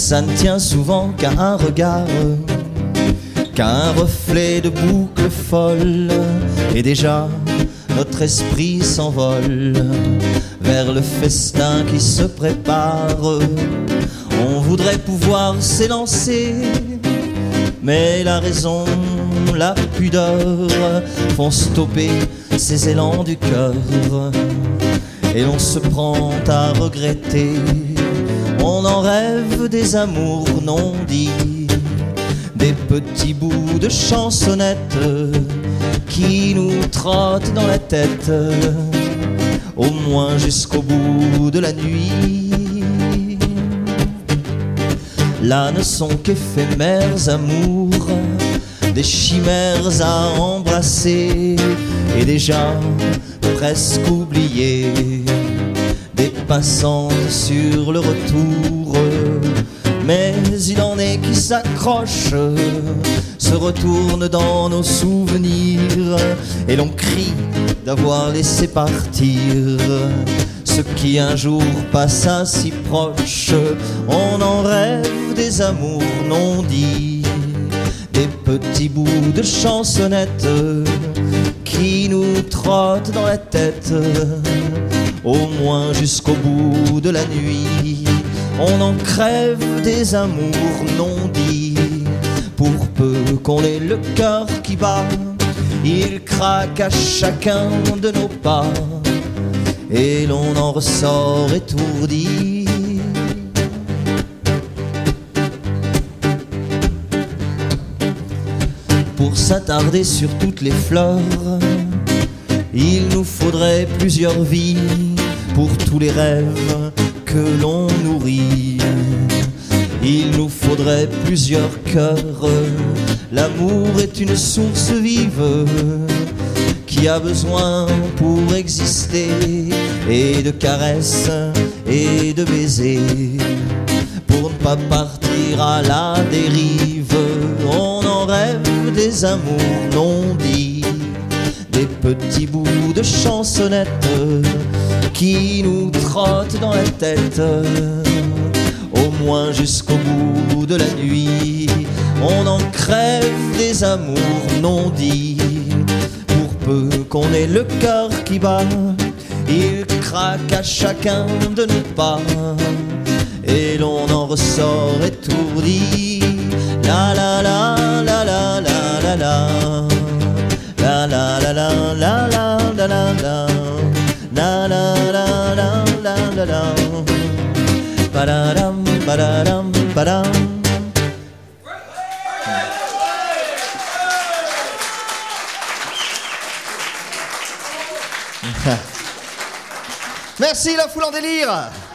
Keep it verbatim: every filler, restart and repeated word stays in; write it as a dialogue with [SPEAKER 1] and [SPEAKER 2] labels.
[SPEAKER 1] Ça ne tient souvent qu'à un regard, qu'à un reflet de boucle folle, et déjà notre esprit s'envole vers le festin qui se prépare. On voudrait pouvoir s'élancer, mais la raison, la pudeur font stopper ces élans du cœur, et l'on se prend à regretter. On en rêve des amours non dits, des petits bouts de chansonnettes qui nous trottent dans la tête, au moins jusqu'au bout de la nuit. Là ne sont qu'éphémères amours, des chimères à embrasser, et déjà presque oubliées, des passantes sur le retour. Mais il en est qui s'accrochent, se retournent dans nos souvenirs, et l'on crie d'avoir laissé partir ce qui un jour passa si proche. On en rêve des amours non dits, des petits bouts de chansonnettes qui nous trottent dans la tête, au moins jusqu'au bout de la nuit. On en crève des amours non dits, pour peu qu'on ait le cœur qui bat. Il craque à chacun de nos pas, et l'on en ressort étourdi. Pour s'attarder sur toutes les fleurs, il nous faudrait plusieurs vies. Pour tous les rêves que l'on nourrit, il nous faudrait plusieurs cœurs. L'amour est une source vive qui a besoin pour exister, et de caresses et de baisers, pour ne pas partir à la dérive. On en rêve des amours non dits, des petits bouts de chansonnettes qui nous trottent dans la tête, au moins jusqu'au bout de la nuit. On en crève des amours non dits, pour peu qu'on ait le cœur qui bat. Il craque à chacun de nos pas, et l'on en ressort étourdi. La la la la la la la la, la la la la la la la la la, la la la la la la la, ba-da-dum ba-da-dum ba-dum. Merci la foule en délire.